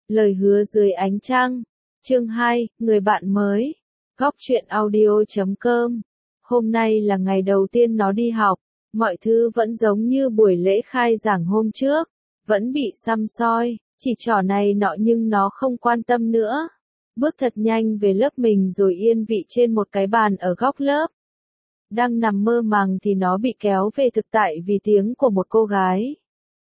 Lời hứa dưới ánh trăng. Chương 2, người bạn mới. Góc truyện audio.com. Hôm nay là ngày đầu tiên nó đi học, mọi thứ vẫn giống như buổi lễ khai giảng hôm trước, vẫn bị săm soi, chỉ trỏ này nọ nhưng nó không quan tâm nữa. Bước thật nhanh về lớp mình rồi yên vị trên một cái bàn ở góc lớp. Đang nằm mơ màng thì nó bị kéo về thực tại vì tiếng của một cô gái.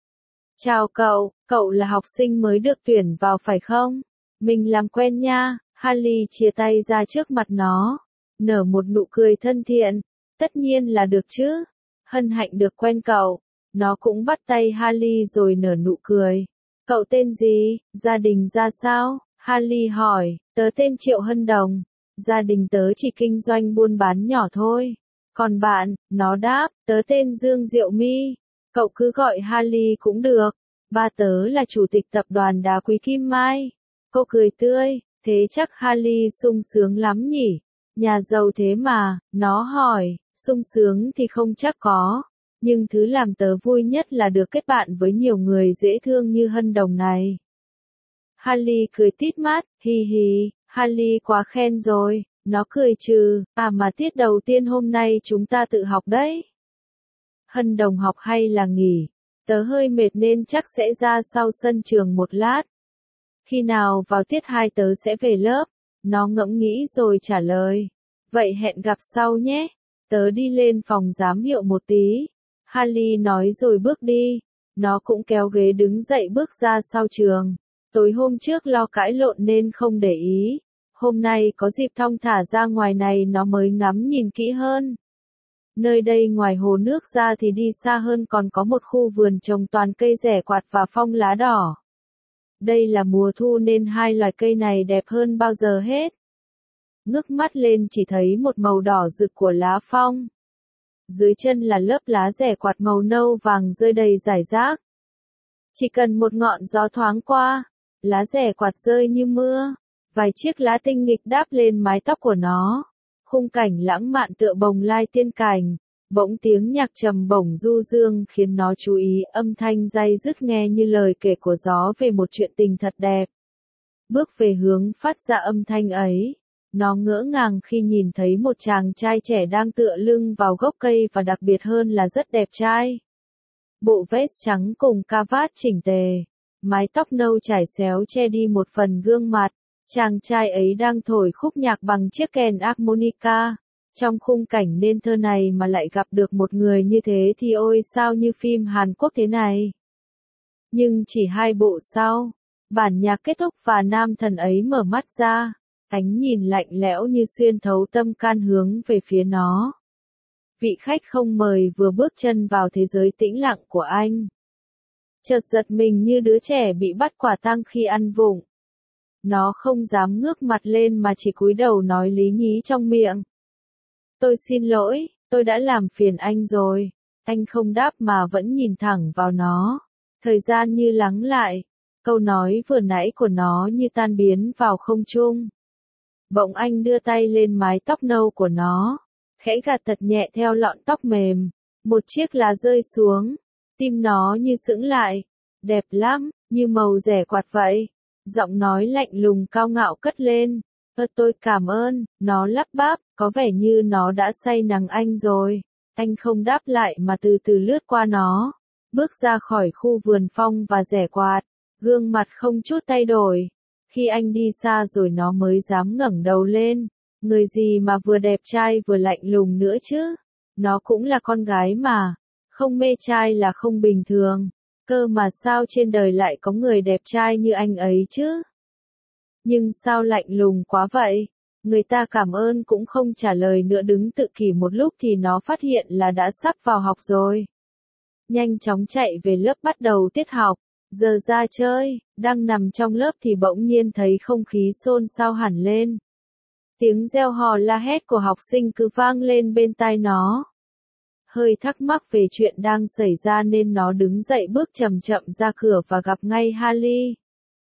Chào cậu, cậu là học sinh mới được tuyển vào phải không? Mình làm quen nha. Harley chia tay ra trước mặt nó, nở một nụ cười thân thiện. Tất nhiên là được chứ. Hân hạnh được quen cậu. Nó cũng bắt tay Harley rồi nở nụ cười. Cậu tên gì? Gia đình ra sao? Harley hỏi. Tớ tên Triệu Hân Đồng. Gia đình tớ chỉ kinh doanh buôn bán nhỏ thôi. Còn bạn? Nó đáp. Tớ tên Dương Diệu My. Cậu cứ gọi Harley cũng được. Ba tớ là chủ tịch tập đoàn đá quý Kim Mai. Cô cười tươi. Thế chắc Harley sung sướng lắm nhỉ? Nhà giàu thế mà. Nó hỏi. Sung sướng thì không chắc có. Nhưng thứ làm tớ vui nhất là được kết bạn với nhiều người dễ thương như Hân Đồng này. Harley cười tít mắt. Hi hi. Harley quá khen rồi. Nó cười trừ. À mà tiết đầu tiên hôm nay chúng ta tự học đấy. Hân Đồng học hay là nghỉ? Tớ hơi mệt nên chắc sẽ ra sau sân trường một lát. Khi nào vào tiết 2 tớ sẽ về lớp. Nó ngẫm nghĩ rồi trả lời. Vậy hẹn gặp sau nhé. Tớ đi lên phòng giám hiệu một tí. Harley nói rồi bước đi. Nó cũng kéo ghế đứng dậy bước ra sau trường. Tối hôm trước lo cãi lộn nên không để ý. Hôm nay có dịp thong thả ra ngoài này nó mới ngắm nhìn kỹ hơn. Nơi đây ngoài hồ nước ra thì đi xa hơn còn có một khu vườn trồng toàn cây rẻ quạt và phong lá đỏ. Đây là mùa thu nên hai loài cây này đẹp hơn bao giờ hết. Ngước mắt lên chỉ thấy một màu đỏ rực của lá phong. Dưới chân là lớp lá rẻ quạt màu nâu vàng rơi đầy rải rác. Chỉ cần một ngọn gió thoáng qua, lá rẻ quạt rơi như mưa. Vài chiếc lá tinh nghịch đáp lên mái tóc của nó. Khung cảnh lãng mạn tựa bồng lai tiên cảnh. Bỗng tiếng nhạc trầm bổng du dương khiến nó chú ý, âm thanh day dứt nghe như lời kể của gió về một chuyện tình thật đẹp. Bước về hướng phát ra âm thanh ấy, nó ngỡ ngàng khi nhìn thấy một chàng trai trẻ đang tựa lưng vào gốc cây và đặc biệt hơn là rất đẹp trai. Bộ vest trắng cùng cravat chỉnh tề, mái tóc nâu trải xéo che đi một phần gương mặt. Chàng trai ấy đang thổi khúc nhạc bằng chiếc kèn harmonica. Trong khung cảnh nên thơ này mà lại gặp được một người như thế thì ôi sao như phim Hàn Quốc thế này. Nhưng chỉ 2 bộ sau, bản nhạc kết thúc và nam thần ấy mở mắt ra, ánh nhìn lạnh lẽo như xuyên thấu tâm can hướng về phía nó. Vị khách không mời vừa bước chân vào thế giới tĩnh lặng của anh. Chợt giật mình như đứa trẻ bị bắt quả tang khi ăn vụng. Nó không dám ngước mặt lên mà chỉ cúi đầu nói lý nhí trong miệng. Tôi xin lỗi, tôi đã làm phiền anh rồi. Anh không đáp mà vẫn nhìn thẳng vào nó. Thời gian như lắng lại. Câu nói vừa nãy của nó như tan biến vào không trung. Bỗng anh đưa tay lên mái tóc nâu của nó. Khẽ gạt thật nhẹ theo lọn tóc mềm. Một chiếc lá rơi xuống. Tim nó như sững lại. Đẹp lắm, như màu rẻ quạt vậy. Giọng nói lạnh lùng cao ngạo cất lên. Tôi cảm ơn, nó lắp bắp, có vẻ như nó đã say nắng anh rồi. Anh không đáp lại mà từ từ lướt qua nó. Bước ra khỏi khu vườn phong và rẻ quạt. Gương mặt không chút thay đổi. Khi anh đi xa rồi nó mới dám ngẩng đầu lên. Người gì mà vừa đẹp trai vừa lạnh lùng nữa chứ? Nó cũng là con gái mà. Không mê trai là không bình thường. Cơ mà sao trên đời lại có người đẹp trai như anh ấy chứ? Nhưng sao lạnh lùng quá vậy? Người ta cảm ơn cũng không trả lời nữa đứng tự kỷ một lúc thì nó phát hiện là đã sắp vào học rồi. Nhanh chóng chạy về lớp bắt đầu tiết học. Giờ ra chơi, đang nằm trong lớp thì bỗng nhiên thấy không khí xôn xao hẳn lên. Tiếng reo hò la hét của học sinh cứ vang lên bên tai nó. Hơi thắc mắc về chuyện đang xảy ra nên nó đứng dậy bước chậm chậm ra cửa và gặp ngay Harley.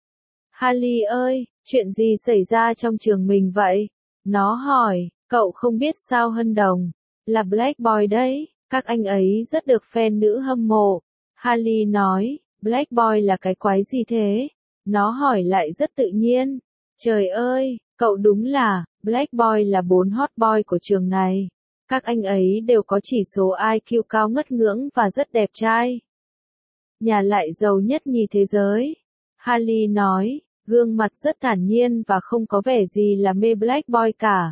Harley ơi, chuyện gì xảy ra trong trường mình vậy? Nó hỏi, cậu không biết sao Hân Đồng, là Black Boy đấy, các anh ấy rất được fan nữ hâm mộ. Harley nói, Black Boy là cái quái gì thế? Nó hỏi lại rất tự nhiên. Trời ơi, cậu đúng là, Black Boy là 4 hot boy của trường này. Các anh ấy đều có chỉ số IQ cao ngất ngưỡng và rất đẹp trai. Nhà lại giàu nhất nhì thế giới. Harley nói, gương mặt rất thản nhiên và không có vẻ gì là mê Black Boy cả.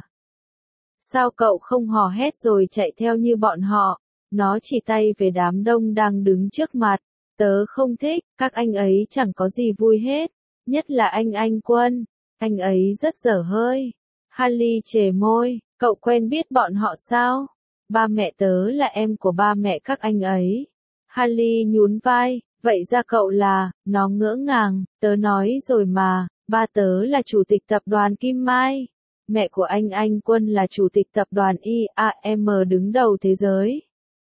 Sao cậu không hò hét rồi chạy theo như bọn họ? Nó chỉ tay về đám đông đang đứng trước mặt. Tớ không thích, các anh ấy chẳng có gì vui hết. Nhất là anh Quân. Anh ấy rất dở hơi. Harley chề môi, cậu quen biết bọn họ sao? Ba mẹ tớ là em của ba mẹ các anh ấy. Harley nhún vai, vậy ra cậu là, nó ngỡ ngàng, tớ nói rồi mà, ba tớ là chủ tịch tập đoàn Kim Mai. Mẹ của anh Quân là chủ tịch tập đoàn IAM đứng đầu thế giới.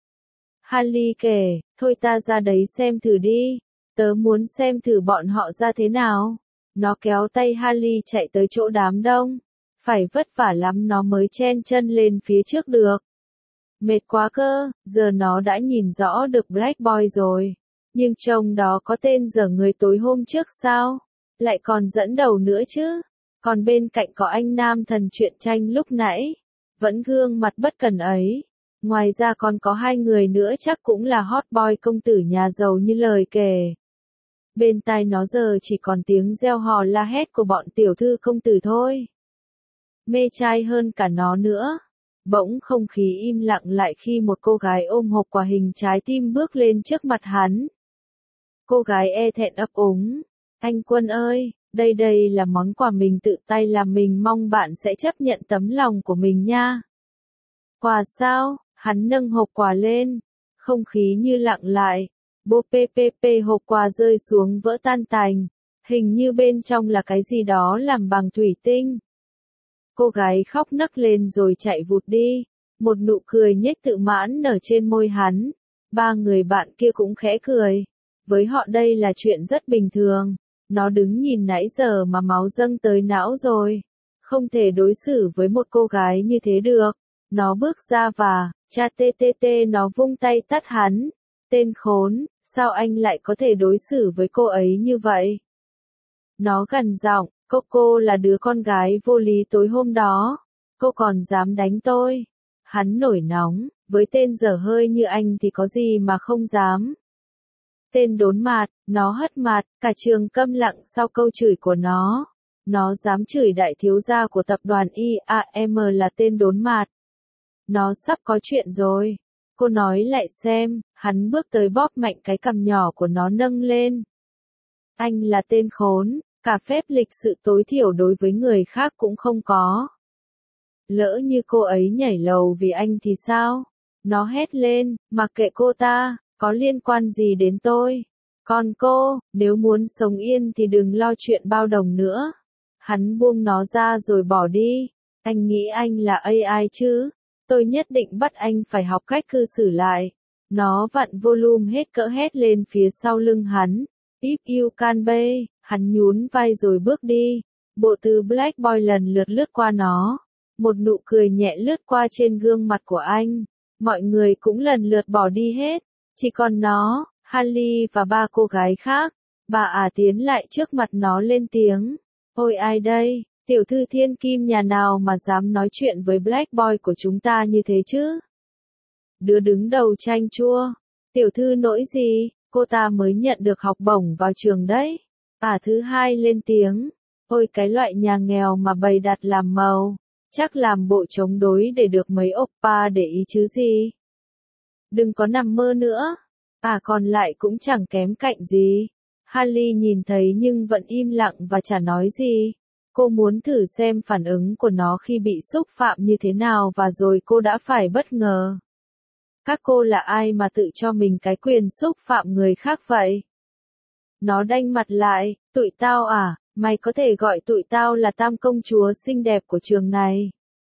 Harley kể, thôi ta ra đấy xem thử đi, tớ muốn xem thử bọn họ ra thế nào. Nó kéo tay Harley chạy tới chỗ đám đông. Phải vất vả lắm nó mới chen chân lên phía trước được. Mệt quá cơ, giờ nó đã nhìn rõ được Black Boy rồi. Nhưng trông đó có tên dở người tối hôm trước sao? Lại còn dẫn đầu nữa chứ. Còn bên cạnh có anh nam thần truyện tranh lúc nãy. Vẫn gương mặt bất cần ấy. Ngoài ra còn có 2 người nữa chắc cũng là hot boy công tử nhà giàu như lời kể. Bên tai nó giờ chỉ còn tiếng reo hò la hét của bọn tiểu thư công tử thôi. Mê trai hơn cả nó nữa. Bỗng không khí im lặng lại khi một cô gái ôm hộp quà hình trái tim bước lên trước mặt hắn. Cô gái e thẹn ấp úng. Anh Quân ơi, đây là món quà mình tự tay làm, mình mong bạn sẽ chấp nhận tấm lòng của mình nha. Quà sao? Hắn nâng hộp quà lên. Không khí như lặng lại. Bô ppp hộp quà rơi xuống vỡ tan tành. Hình như bên trong là cái gì đó làm bằng thủy tinh. Cô gái khóc nấc lên rồi chạy vụt đi. Một nụ cười nhếch tự mãn nở trên môi hắn. 3 người bạn kia cũng khẽ cười. Với họ đây là chuyện rất bình thường. Nó đứng nhìn nãy giờ mà máu dâng tới não rồi. Không thể đối xử với một cô gái như thế được. Nó bước ra và, cha nó vung tay tát hắn. Tên khốn, sao anh lại có thể đối xử với cô ấy như vậy? Nó gằn giọng, cô là đứa con gái vô lý tối hôm đó. Cô còn dám đánh tôi. Hắn nổi nóng, với tên dở hơi như anh thì có gì mà không dám. Tên đốn mạt, nó hất mặt, cả trường câm lặng sau câu chửi của nó. Nó dám chửi đại thiếu gia của tập đoàn IAM là tên đốn mạt. Nó sắp có chuyện rồi. Cô nói lại xem, hắn bước tới bóp mạnh cái cằm nhỏ của nó nâng lên. Anh là tên khốn, cả phép lịch sự tối thiểu đối với người khác cũng không có. Lỡ như cô ấy nhảy lầu vì anh thì sao? Nó hét lên, mặc kệ cô ta, có liên quan gì đến tôi? Còn cô, nếu muốn sống yên thì đừng lo chuyện bao đồng nữa. Hắn buông nó ra rồi bỏ đi. Anh nghĩ anh là AI chứ? Tôi nhất định bắt anh phải học cách cư xử lại. Nó vặn volume hết cỡ hét lên phía sau lưng hắn. If you can be, hắn nhún vai rồi bước đi. Bộ từ Black Boy lần lượt lướt qua nó. Một nụ cười nhẹ lướt qua trên gương mặt của anh. Mọi người cũng lần lượt bỏ đi hết. Chỉ còn nó, Harley và 3 cô gái khác. Bà tiến lại trước mặt nó lên tiếng. Ôi ai đây? Tiểu thư thiên kim nhà nào mà dám nói chuyện với Black Boy của chúng ta như thế chứ? Đứa đứng đầu chanh chua. Tiểu thư nỗi gì? Cô ta mới nhận được học bổng vào trường đấy. Thứ hai lên tiếng. Ôi cái loại nhà nghèo mà bày đặt làm màu. Chắc làm bộ chống đối để được mấy oppa để ý chứ gì. Đừng có nằm mơ nữa. Còn lại cũng chẳng kém cạnh gì. Harley nhìn thấy nhưng vẫn im lặng và chả nói gì. Cô muốn thử xem phản ứng của nó khi bị xúc phạm như thế nào và rồi cô đã phải bất ngờ. Các cô là ai mà tự cho mình cái quyền xúc phạm người khác vậy? Nó đanh mặt lại, tụi tao mày có thể gọi tụi tao là tam công chúa xinh đẹp của trường này.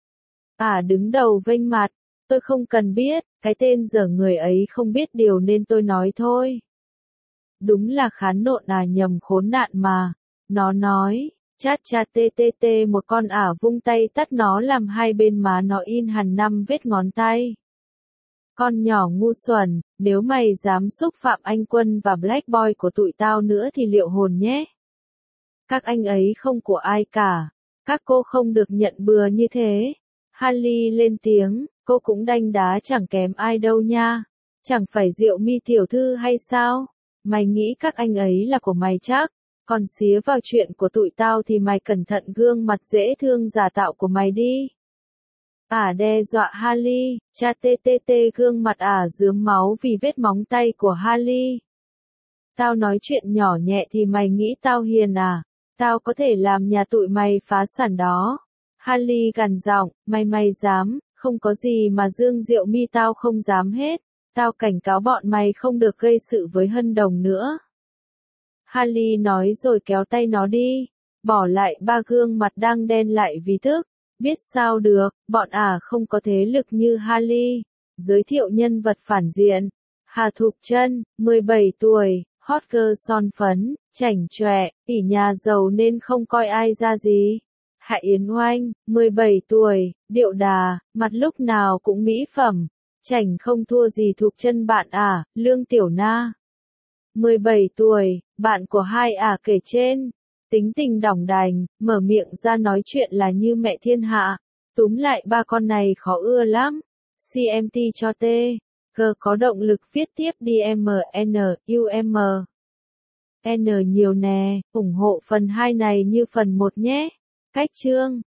Đứng đầu vênh mặt, tôi không cần biết, cái tên dở người ấy không biết điều nên tôi nói thôi. Đúng là khán nộn nhầm khốn nạn mà. Nó nói. Chát một con vung tay tắt nó làm hai bên má nó in hẳn 5 vết ngón tay. Con nhỏ ngu xuẩn, nếu mày dám xúc phạm anh Quân và Black Boy của tụi tao nữa thì liệu hồn nhé. Các anh ấy không của ai cả. Các cô không được nhận bừa như thế. Harley lên tiếng, cô cũng đanh đá chẳng kém ai đâu nha. Chẳng phải Diệu My tiểu thư hay sao? Mày nghĩ các anh ấy là của mày chắc. Còn xía vào chuyện của tụi tao thì mày cẩn thận gương mặt dễ thương giả tạo của mày đi. Đe dọa Harley, cha tê gương mặt rướm máu vì vết móng tay của Harley. Tao nói chuyện nhỏ nhẹ thì mày nghĩ tao hiền à? Tao có thể làm nhà tụi mày phá sản đó. Harley gằn giọng, mày dám, không có gì mà Dương Diệu My tao không dám hết. Tao cảnh cáo bọn mày không được gây sự với Hân Đồng nữa. Harley nói rồi kéo tay nó đi, bỏ lại ba gương mặt đang đen lại vì tức. Biết sao được, bọn không có thế lực như Harley. Giới thiệu nhân vật phản diện. Hà Thục Trân, 17 tuổi, hot girl son phấn, chảnh chọe, tỷ nhà giàu nên không coi ai ra gì. Hạ Yến Oanh, 17 tuổi, điệu đà, mặt lúc nào cũng mỹ phẩm. Chảnh không thua gì Thục Trân bạn Lương Tiểu Na. 17 tuổi, bạn của hai kể trên. Tính tình đỏng đành, mở miệng ra nói chuyện là như mẹ thiên hạ. Túm lại ba con này khó ưa lắm. CMT cho T. G có động lực viết tiếp đi N nhiều nè, ủng hộ phần 2 này như phần 1 nhé. Cách chương